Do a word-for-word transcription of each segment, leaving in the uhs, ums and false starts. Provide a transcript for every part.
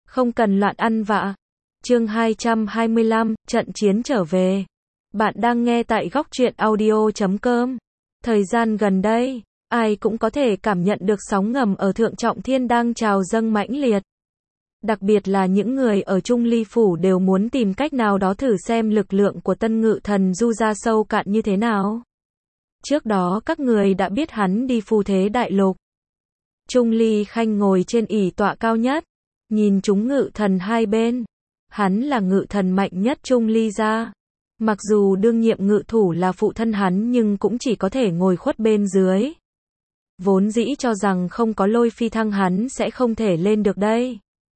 Không cần loạn ăn vạ. Chương hai trăm hai mươi lăm, trận chiến trở về. Bạn đang nghe tại góc truyện audio chấm com. Thời gian gần đây, ai cũng có thể cảm nhận được sóng ngầm ở Thượng Trọng Thiên đang trào dâng mãnh liệt. Đặc biệt là những người ở Trung Ly Phủ đều muốn tìm cách nào đó thử xem lực lượng của tân ngự thần Du ra sâu cạn như thế nào. Trước đó các người đã biết hắn đi phù thế đại lục. Trung Ly Khanh ngồi trên ỷ tọa cao nhất, nhìn chúng ngự thần hai bên. Hắn là ngự thần mạnh nhất Trung Ly gia. Mặc dù đương nhiệm ngự thủ là phụ thân hắn nhưng cũng chỉ có thể ngồi khuất bên dưới. Vốn dĩ cho rằng không có lôi phi thăng hắn sẽ không thể lên được đây.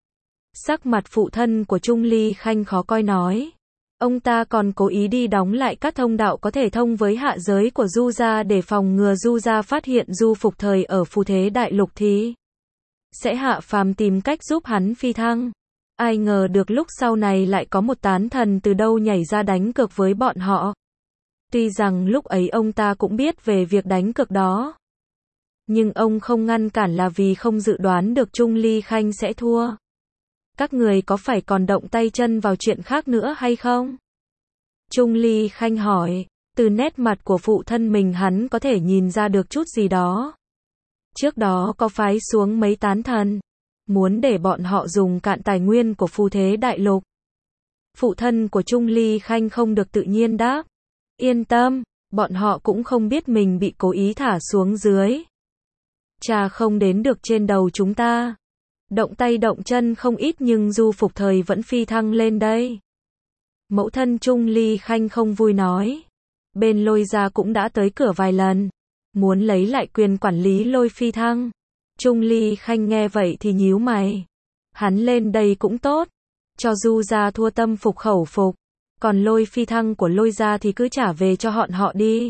Sắc mặt phụ thân của Trung Ly Khanh khó coi nói. Ông ta còn cố ý đi đóng lại các thông đạo có thể thông với hạ giới của Du gia để phòng ngừa Du gia phát hiện Du Phục Thời ở phù thế đại lục thì sẽ hạ phàm tìm cách giúp hắn phi thăng. Ai ngờ được lúc sau này lại có một tán thần từ đâu nhảy ra đánh cược với bọn họ. Tuy rằng lúc ấy ông ta cũng biết về việc đánh cược đó, nhưng ông không ngăn cản là vì không dự đoán được Trung Ly Khanh sẽ thua. Các người có phải còn động tay chân vào chuyện khác nữa hay không? Trung Ly Khanh hỏi. Từ nét mặt của phụ thân mình hắn có thể nhìn ra được chút gì đó. Trước đó có phái xuống mấy tán thần, muốn để bọn họ dùng cạn tài nguyên của phù thế đại lục. Phụ thân của Trung Ly Khanh không được tự nhiên đáp. Yên tâm, bọn họ cũng không biết mình bị cố ý thả xuống dưới. Cha không đến được trên đầu chúng ta. Động tay động chân không ít nhưng Du Phục Thời vẫn phi thăng lên đây. Mẫu thân Trung Ly Khanh không vui nói. Bên Lôi gia cũng đã tới cửa vài lần, muốn lấy lại quyền quản lý Lôi phi thăng. Trung Ly Khanh nghe vậy thì nhíu mày. Hắn lên đây cũng tốt, cho Du gia thua tâm phục khẩu phục, còn Lôi phi thăng của Lôi gia thì cứ trả về cho họ họ đi.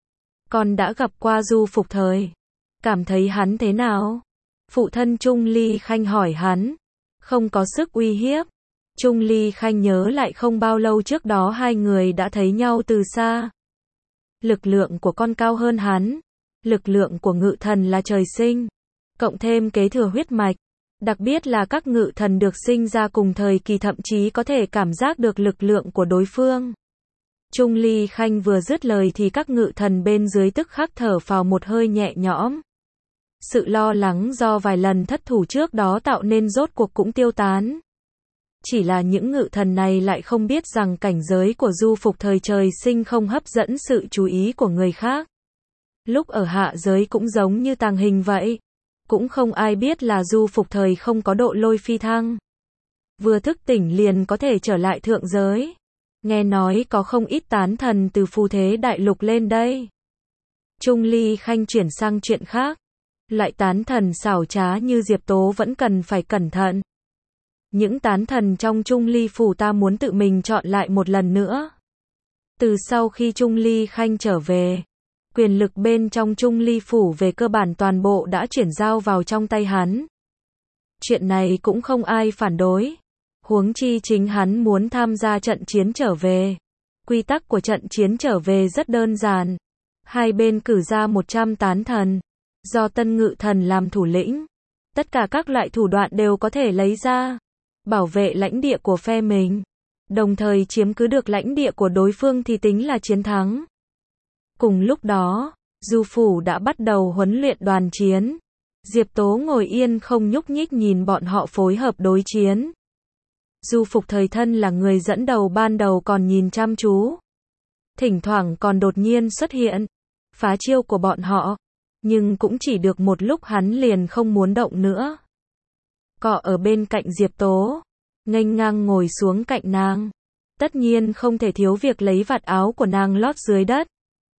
Con đã gặp qua Du Phục Thời, cảm thấy hắn thế nào? Phụ thân Trung Ly Khanh hỏi hắn. Không có sức uy hiếp. Trung Ly Khanh nhớ lại không bao lâu trước đó hai người đã thấy nhau từ xa. Lực lượng của con cao hơn hắn. Lực lượng của ngự thần là trời sinh, cộng thêm kế thừa huyết mạch. Đặc biệt là các ngự thần được sinh ra cùng thời kỳ thậm chí có thể cảm giác được lực lượng của đối phương. Trung Ly Khanh vừa dứt lời thì các ngự thần bên dưới tức khắc thở phào một hơi nhẹ nhõm. Sự lo lắng do vài lần thất thủ trước đó tạo nên rốt cuộc cũng tiêu tán. Chỉ là những ngự thần này lại không biết rằng cảnh giới của Du Phục Thời trời sinh không hấp dẫn sự chú ý của người khác. Lúc ở hạ giới cũng giống như tàng hình vậy. Cũng không ai biết là Du Phục Thời không có độ lôi phi thăng. Vừa thức tỉnh liền có thể trở lại thượng giới. Nghe nói có không ít tán thần từ phù thế đại lục lên đây. Trung Ly Khanh chuyển sang chuyện khác. Loại tán thần xảo trá như Diệp Tố vẫn cần phải cẩn thận. Những tán thần trong Trung Ly Phủ ta muốn tự mình chọn lại một lần nữa. Từ sau khi Trung Ly Khanh trở về, quyền lực bên trong Trung Ly Phủ về cơ bản toàn bộ đã chuyển giao vào trong tay hắn. Chuyện này cũng không ai phản đối. Huống chi chính hắn muốn tham gia trận chiến trở về. Quy tắc của trận chiến trở về rất đơn giản. Hai bên cử ra một trăm tán thần, do tân ngự thần làm thủ lĩnh. Tất cả các loại thủ đoạn đều có thể lấy ra, bảo vệ lãnh địa của phe mình, đồng thời chiếm cứ được lãnh địa của đối phương thì tính là chiến thắng. Cùng lúc đó, Du Phủ đã bắt đầu huấn luyện đoàn chiến. Diệp Tố ngồi yên không nhúc nhích nhìn bọn họ phối hợp đối chiến. Du Phục Thời thân là người dẫn đầu ban đầu còn nhìn chăm chú. Thỉnh thoảng còn đột nhiên xuất hiện, phá chiêu của bọn họ. Nhưng cũng chỉ được một lúc hắn liền không muốn động nữa. Cọ ở bên cạnh Diệp Tố, nghênh ngang ngồi xuống cạnh nàng. Tất nhiên không thể thiếu việc lấy vạt áo của nàng lót dưới đất.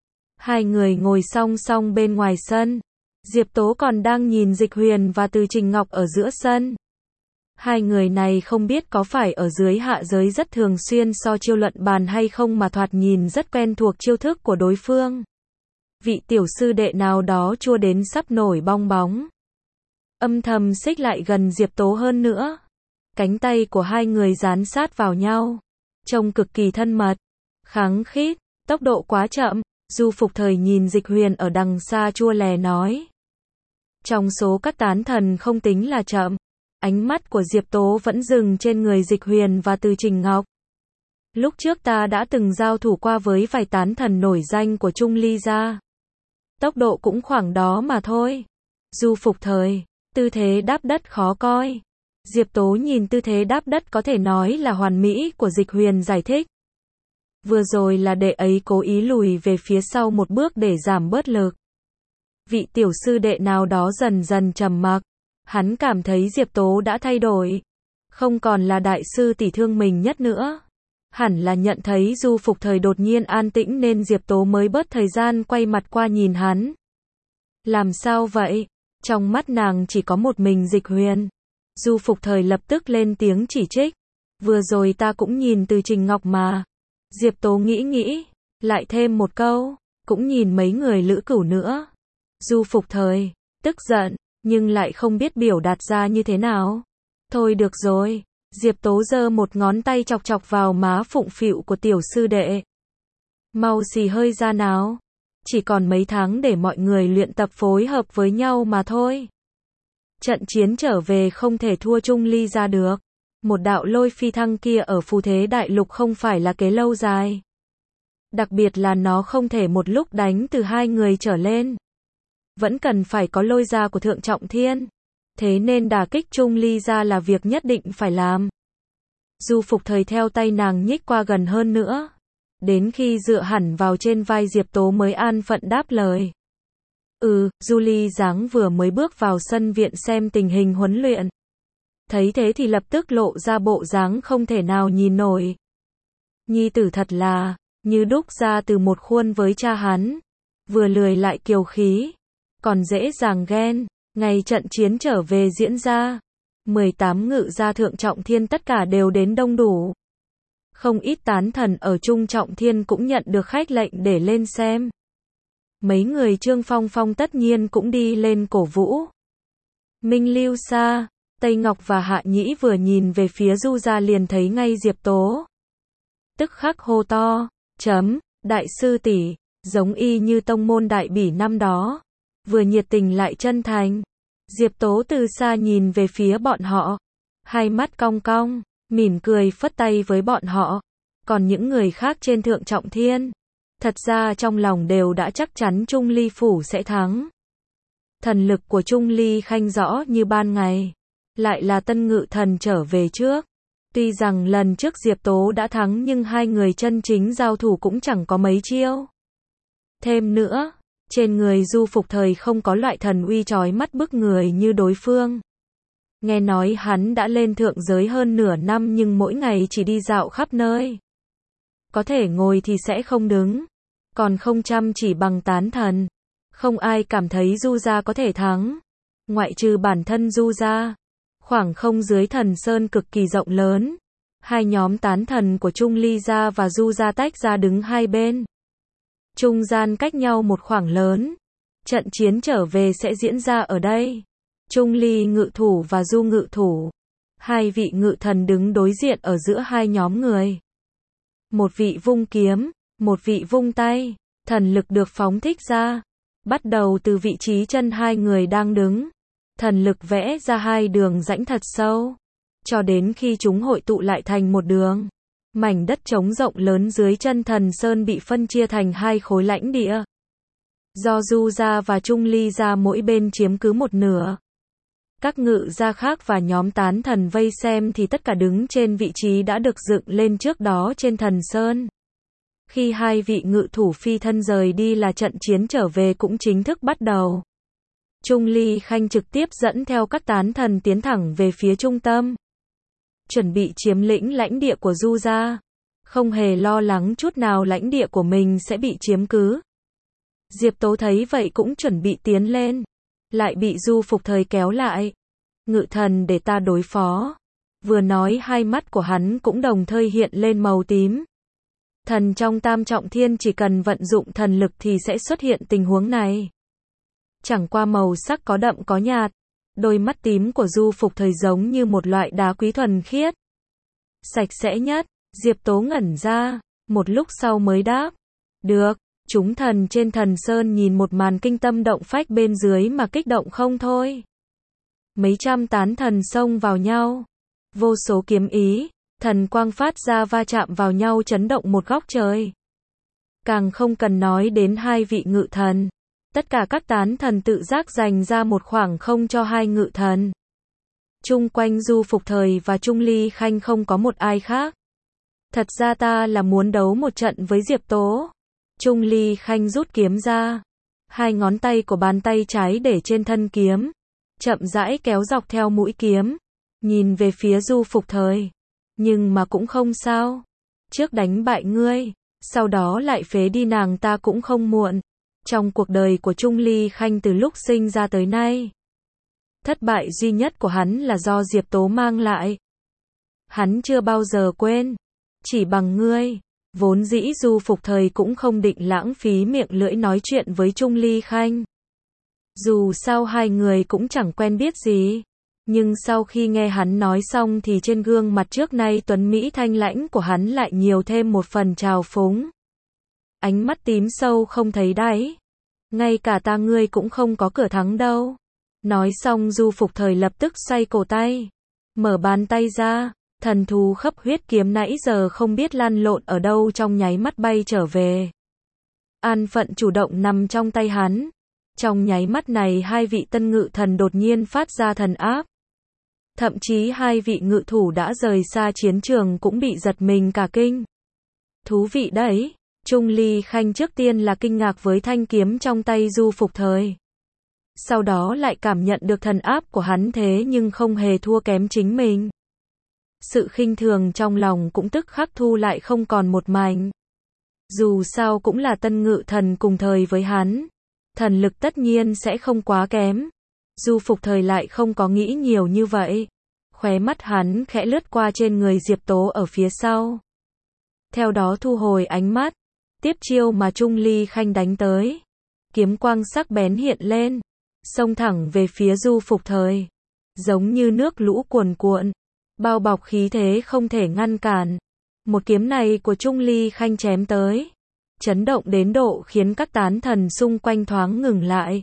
Hai người ngồi song song bên ngoài sân. Diệp Tố còn đang nhìn Dịch Huyền và Từ Trình Ngọc ở giữa sân. Hai người này không biết có phải ở dưới hạ giới rất thường xuyên so chiêu luận bàn hay không mà thoạt nhìn rất quen thuộc chiêu thức của đối phương. Vị tiểu sư đệ nào đó chua đến sắp nổi bong bóng. Âm thầm xích lại gần Diệp Tố hơn nữa. Cánh tay của hai người dán sát vào nhau. Trông cực kỳ thân mật. Kháng khít, tốc độ quá chậm. Du Phục Thời nhìn Dịch Huyền ở đằng xa chua lè nói. Trong số các tán thần không tính là chậm. Ánh mắt của Diệp Tố vẫn dừng trên người Dịch Huyền và Từ Trình Ngọc. Lúc trước ta đã từng giao thủ qua với vài tán thần nổi danh của Trung Ly gia. Tốc độ cũng khoảng đó mà thôi. Du Phục Thời, tư thế đáp đất khó coi. Diệp Tố nhìn tư thế đáp đất có thể nói là hoàn mỹ của Dịch Huyền giải thích. Vừa rồi là đệ ấy cố ý lùi về phía sau một bước để giảm bớt lực. Vị tiểu sư đệ nào đó dần dần trầm mặc. Hắn cảm thấy Diệp Tố đã thay đổi. Không còn là đại sư tỷ thương mình nhất nữa. Hẳn là nhận thấy Du Phục Thời đột nhiên an tĩnh nên Diệp Tố mới bớt thời gian quay mặt qua nhìn hắn. Làm sao vậy? Trong mắt nàng chỉ có một mình Dịch Huyền. Du Phục Thời lập tức lên tiếng chỉ trích. Vừa rồi ta cũng nhìn Từ Trình Ngọc mà. Diệp Tố nghĩ nghĩ, lại thêm một câu, cũng nhìn mấy người Lữ Cửu nữa. Du Phục Thời, tức giận, nhưng lại không biết biểu đạt ra như thế nào. Thôi được rồi. Diệp Tố giơ một ngón tay chọc chọc vào má phụng phịu của tiểu sư đệ. Mau xì hơi ra nào. Chỉ còn mấy tháng để mọi người luyện tập phối hợp với nhau mà thôi. Trận chiến trở về không thể thua Trung Ly ra được. Một đạo lôi phi thăng kia ở phù thế đại lục không phải là kế lâu dài. Đặc biệt là nó không thể một lúc đánh từ hai người trở lên. Vẫn cần phải có lôi ra của Thượng Trọng Thiên. Thế nên đả kích Trung Ly ra là việc nhất định phải làm. Du Phục Thời theo tay nàng nhích qua gần hơn nữa. Đến khi dựa hẳn vào trên vai Diệp Tố mới an phận đáp lời. Ừ, Du Ly dáng vừa mới bước vào sân viện xem tình hình huấn luyện. Thấy thế thì lập tức lộ ra bộ dáng không thể nào nhìn nổi. Nhi tử thật là, như đúc ra từ một khuôn với cha hắn. Vừa lười lại kiều khí. Còn dễ dàng ghen. Ngày trận chiến trở về diễn ra. mười tám ngự gia Thượng Trọng Thiên tất cả đều đến đông đủ. Không ít tán thần ở Trung Trọng Thiên cũng nhận được khách lệnh để lên xem. Mấy người Trương Phong Phong tất nhiên cũng đi lên cổ vũ. Minh Lưu Sa, Tây Ngọc và Hạ Nhĩ vừa nhìn về phía Du gia liền thấy ngay Diệp Tố. Tức khắc hô to, chấm, đại sư tỷ, giống y như tông môn đại bỉ năm đó. Vừa nhiệt tình lại chân thành. Diệp Tố từ xa nhìn về phía bọn họ. Hai mắt cong cong, mỉm cười phất tay với bọn họ. Còn những người khác trên Thượng Trọng Thiên. Thật ra trong lòng đều đã chắc chắn Trung Ly Phủ sẽ thắng. Thần lực của Trung Ly Khanh rõ như ban ngày. Lại là Tân Ngự Thần trở về trước. Tuy rằng lần trước Diệp Tố đã thắng nhưng hai người chân chính giao thủ cũng chẳng có mấy chiêu. Thêm nữa, trên người Du Phục Thời không có loại thần uy chói mắt bức người như đối phương. Nghe nói hắn đã lên thượng giới hơn nửa năm nhưng mỗi ngày chỉ đi dạo khắp nơi. Có thể ngồi thì sẽ không đứng. Còn không chăm chỉ bằng tán thần. Không ai cảm thấy Du gia có thể thắng. Ngoại trừ bản thân Du gia. Khoảng không dưới thần sơn cực kỳ rộng lớn. Hai nhóm tán thần của Trung Ly gia và Du gia tách ra đứng hai bên. Trung gian cách nhau một khoảng lớn. Trận chiến trở về sẽ diễn ra ở đây. Trung Ly ngự thủ và Du ngự thủ. Hai vị ngự thần đứng đối diện ở giữa hai nhóm người. Một vị vung kiếm, một vị vung tay. Thần lực được phóng thích ra. Bắt đầu từ vị trí chân hai người đang đứng. Thần lực vẽ ra hai đường rãnh thật sâu. Cho đến khi chúng hội tụ lại thành một đường. Mảnh đất trống rộng lớn dưới chân Thần Sơn bị phân chia thành hai khối lãnh địa. Do Du gia và Trung Ly gia mỗi bên chiếm cứ một nửa. Các ngự gia khác và nhóm tán thần vây xem thì tất cả đứng trên vị trí đã được dựng lên trước đó trên Thần Sơn. Khi hai vị ngự thủ phi thân rời đi là trận chiến trở về cũng chính thức bắt đầu. Trung Ly Khanh trực tiếp dẫn theo các tán thần tiến thẳng về phía trung tâm. Chuẩn bị chiếm lĩnh lãnh địa của Du gia. Không hề lo lắng chút nào lãnh địa của mình sẽ bị chiếm cứ. Diệp Tố thấy vậy cũng chuẩn bị tiến lên. Lại bị Du Phục Thời kéo lại. Ngự thần để ta đối phó. Vừa nói hai mắt của hắn cũng đồng thời hiện lên màu tím. Thần trong Tam Trọng Thiên chỉ cần vận dụng thần lực thì sẽ xuất hiện tình huống này. Chẳng qua màu sắc có đậm có nhạt. Đôi mắt tím của Du Phục Thời giống như một loại đá quý thuần khiết. Sạch sẽ nhất. Diệp Tố ngẩn ra. Một lúc sau mới đáp. Được. Chúng thần trên Thần Sơn nhìn một màn kinh tâm động phách bên dưới mà kích động không thôi. mấy trăm tán thần xông vào nhau. Vô số kiếm ý, thần quang phát ra va chạm vào nhau chấn động một góc trời. Càng không cần nói đến hai vị ngự thần. Tất cả các tán thần tự giác dành ra một khoảng không cho hai ngự thần. Chung quanh Du Phục Thời và Trung Ly Khanh không có một ai khác. Thật ra ta là muốn đấu một trận với Diệp Tố. Trung Ly Khanh rút kiếm ra. Hai ngón tay của bàn tay trái để trên thân kiếm. Chậm rãi kéo dọc theo mũi kiếm. Nhìn về phía Du Phục Thời. Nhưng mà cũng không sao. Trước đánh bại ngươi. Sau đó lại phế đi nàng ta cũng không muộn. Trong cuộc đời của Trung Ly Khanh từ lúc sinh ra tới nay. Thất bại duy nhất của hắn là do Diệp Tố mang lại. Hắn chưa bao giờ quên. Chỉ bằng ngươi. Vốn dĩ Du Phục Thời cũng không định lãng phí miệng lưỡi nói chuyện với Trung Ly Khanh. Dù sao hai người cũng chẳng quen biết gì. Nhưng sau khi nghe hắn nói xong thì trên gương mặt trước nay tuấn mỹ thanh lãnh của hắn lại nhiều thêm một phần trào phúng. Ánh mắt tím sâu không thấy đáy. Ngay cả ta ngươi cũng không có cửa thắng đâu. Nói xong Du Phục Thời lập tức xoay cổ tay. Mở bàn tay ra. Thần thú khắp huyết kiếm nãy giờ không biết lăn lộn ở đâu trong nháy mắt bay trở về. An phận chủ động nằm trong tay hắn. Trong nháy mắt này hai vị tân ngự thần đột nhiên phát ra thần áp. Thậm chí hai vị ngự thủ đã rời xa chiến trường cũng bị giật mình cả kinh. Thú vị đấy. Trung Ly Khanh trước tiên là kinh ngạc với thanh kiếm trong tay Du Phục Thời. Sau đó lại cảm nhận được thần áp của hắn thế nhưng không hề thua kém chính mình. Sự khinh thường trong lòng cũng tức khắc thu lại không còn một mảnh. Dù sao cũng là tân ngự thần cùng thời với hắn. Thần lực tất nhiên sẽ không quá kém. Du Phục Thời lại không có nghĩ nhiều như vậy. Khóe mắt hắn khẽ lướt qua trên người Diệp Tố ở phía sau. Theo đó thu hồi ánh mắt. Tiếp chiêu mà Trung Ly Khanh đánh tới. Kiếm quang sắc bén hiện lên. Xông thẳng về phía Du Phục Thời. Giống như nước lũ cuồn cuộn. Bao bọc khí thế không thể ngăn cản. Một kiếm này của Trung Ly Khanh chém tới. Chấn động đến độ khiến các tán thần xung quanh thoáng ngừng lại.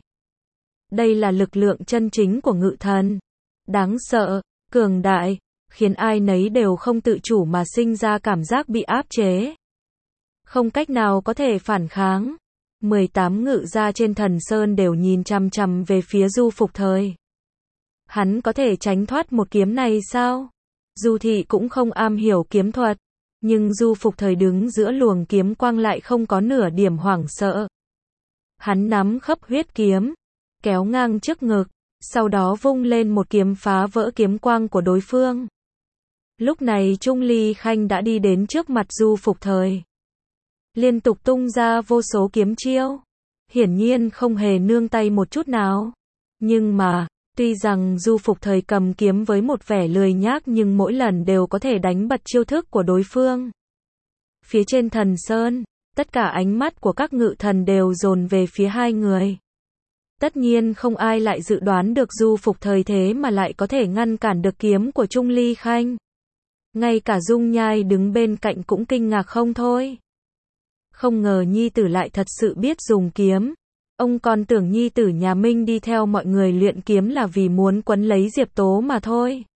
Đây là lực lượng chân chính của ngự thần. Đáng sợ, cường đại, khiến ai nấy đều không tự chủ mà sinh ra cảm giác bị áp chế. Không cách nào có thể phản kháng. mười tám ngự gia trên Thần Sơn đều nhìn chằm chằm về phía Du Phục Thời. Hắn có thể tránh thoát một kiếm này sao? Du Thị cũng không am hiểu kiếm thuật. Nhưng Du Phục Thời đứng giữa luồng kiếm quang lại không có nửa điểm hoảng sợ. Hắn nắm khắp huyết kiếm. Kéo ngang trước ngực. Sau đó vung lên một kiếm phá vỡ kiếm quang của đối phương. Lúc này Trung Ly Khanh đã đi đến trước mặt Du Phục Thời. Liên tục tung ra vô số kiếm chiêu. Hiển nhiên không hề nương tay một chút nào. Nhưng mà, tuy rằng Du Phục Thời cầm kiếm với một vẻ lười nhác nhưng mỗi lần đều có thể đánh bật chiêu thức của đối phương. Phía trên Thần Sơn, tất cả ánh mắt của các ngự thần đều dồn về phía hai người. Tất nhiên không ai lại dự đoán được Du Phục Thời thế mà lại có thể ngăn cản được kiếm của Trung Ly Khanh. Ngay cả Dung Nhai đứng bên cạnh cũng kinh ngạc không thôi. Không ngờ nhi tử lại thật sự biết dùng kiếm. Ông còn tưởng nhi tử nhà Minh đi theo mọi người luyện kiếm là vì muốn quấn lấy Diệp Tố mà thôi.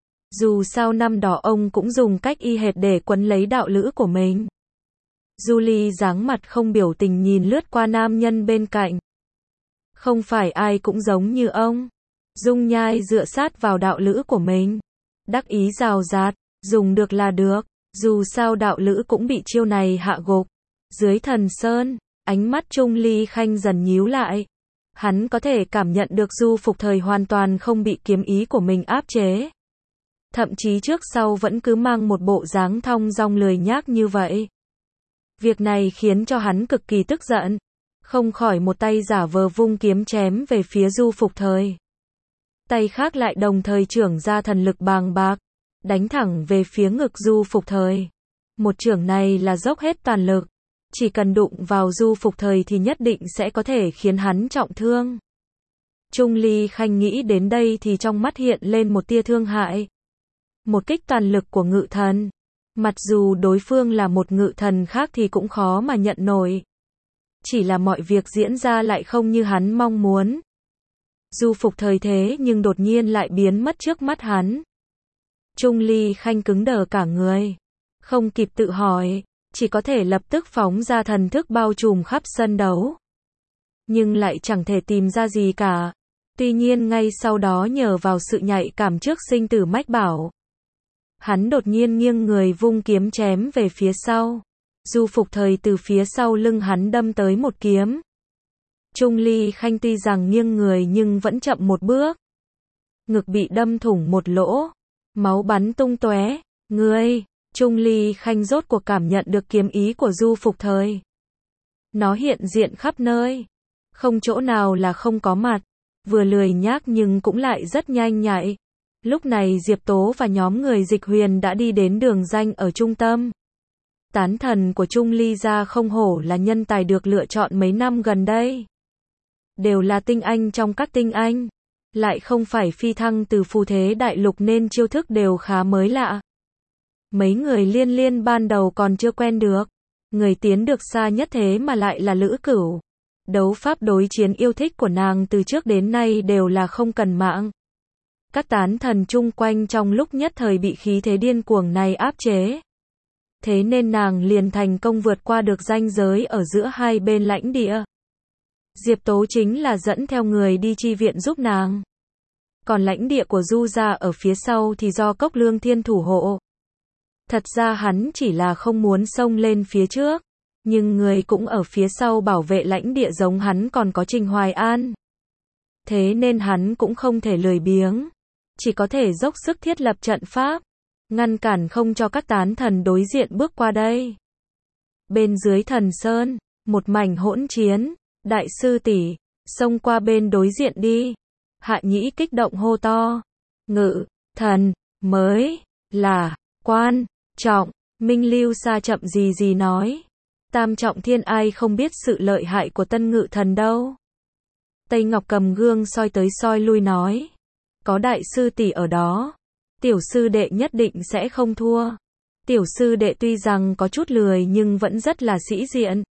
Dù sao năm đó ông cũng dùng cách y hệt để quấn lấy đạo lữ của mình. Julie dáng mặt không biểu tình nhìn lướt qua nam nhân bên cạnh. Không phải ai cũng giống như ông. Dung Nhai dựa sát vào đạo lữ của mình. Đắc ý rào rạt, dùng được là được. Dù sao đạo lữ cũng bị chiêu này hạ gục. Dưới Thần Sơn, ánh mắt Trung Ly Khanh dần nhíu lại. Hắn có thể cảm nhận được Du Phục Thời hoàn toàn không bị kiếm ý của mình áp chế. Thậm chí trước sau vẫn cứ mang một bộ dáng thong dong lười nhác như vậy. Việc này khiến cho hắn cực kỳ tức giận. Không khỏi một tay giả vờ vung kiếm chém về phía Du Phục Thời. Tay khác lại đồng thời trưởng ra thần lực bàng bạc. Đánh thẳng về phía ngực Du Phục Thời. Một chưởng này là dốc hết toàn lực. Chỉ cần đụng vào Du Phục Thời thì nhất định sẽ có thể khiến hắn trọng thương. Trung Ly Khanh nghĩ đến đây thì trong mắt hiện lên một tia thương hại. Một kích toàn lực của ngự thần. Mặc dù đối phương là một ngự thần khác thì cũng khó mà nhận nổi. Chỉ là mọi việc diễn ra lại không như hắn mong muốn. Du Phục Thời thế nhưng đột nhiên lại biến mất trước mắt hắn. Trung Ly Khanh cứng đờ cả người. Không kịp tự hỏi, chỉ có thể lập tức phóng ra thần thức bao trùm khắp sân đấu. Nhưng lại chẳng thể tìm ra gì cả. Tuy nhiên ngay sau đó nhờ vào sự nhạy cảm trước sinh tử mách bảo, hắn đột nhiên nghiêng người vung kiếm chém về phía sau. Du Phục Thời từ phía sau lưng hắn đâm tới một kiếm. Trung Ly Khanh tuy rằng nghiêng người nhưng vẫn chậm một bước. Ngực bị đâm thủng một lỗ, máu bắn tung tóe. Ngươi, Trung Ly Khanh rốt cuộc cảm nhận được kiếm ý của Du Phục Thời. Nó hiện diện khắp nơi, không chỗ nào là không có mặt, vừa lười nhác nhưng cũng lại rất nhanh nhạy. Lúc này Diệp Tố và nhóm người Dịch Huyền đã đi đến đường ranh ở trung tâm. Tán thần của Trung Ly gia không hổ là nhân tài được lựa chọn mấy năm gần đây. Đều là tinh anh trong các tinh anh, lại không phải phi thăng từ phù thế đại lục nên chiêu thức đều khá mới lạ. Mấy người Liên Liên ban đầu còn chưa quen được, người tiến được xa nhất thế mà lại là Lữ Cửu. Đấu pháp đối chiến yêu thích của nàng từ trước đến nay đều là không cần mạng. Các tán thần chung quanh trong lúc nhất thời bị khí thế điên cuồng này áp chế. Thế nên nàng liền thành công vượt qua được ranh giới ở giữa hai bên lãnh địa. Diệp Tố chính là dẫn theo người đi chi viện giúp nàng. Còn lãnh địa của Du gia ở phía sau thì do Cốc Lương Thiên thủ hộ. Thật ra hắn chỉ là không muốn xông lên phía trước, nhưng người cũng ở phía sau bảo vệ lãnh địa giống hắn còn có Trình Hoài An. Thế nên hắn cũng không thể lười biếng, chỉ có thể dốc sức thiết lập trận pháp, ngăn cản không cho các tán thần đối diện bước qua đây. Bên dưới thần sơn, một mảnh hỗn chiến. Đại sư tỷ, xông qua bên đối diện đi. Hạ Nhĩ kích động hô to. Ngự, thần, mới, là, quan, trọng. Minh Lưu Sa chậm gì gì nói. Tam trọng thiên ai không biết sự lợi hại của tân ngự thần đâu. Tây Ngọc cầm gương soi tới soi lui nói. Có đại sư tỷ ở đó, tiểu sư đệ nhất định sẽ không thua. Tiểu sư đệ tuy rằng có chút lười nhưng vẫn rất là sĩ diện.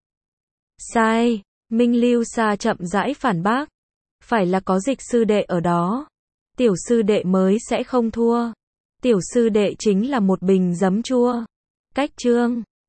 Sai. Minh Lưu Sa chậm rãi phản bác. Phải là có Dịch sư đệ ở đó, tiểu sư đệ mới sẽ không thua. Tiểu sư đệ chính là một bình giấm chua. Cách chương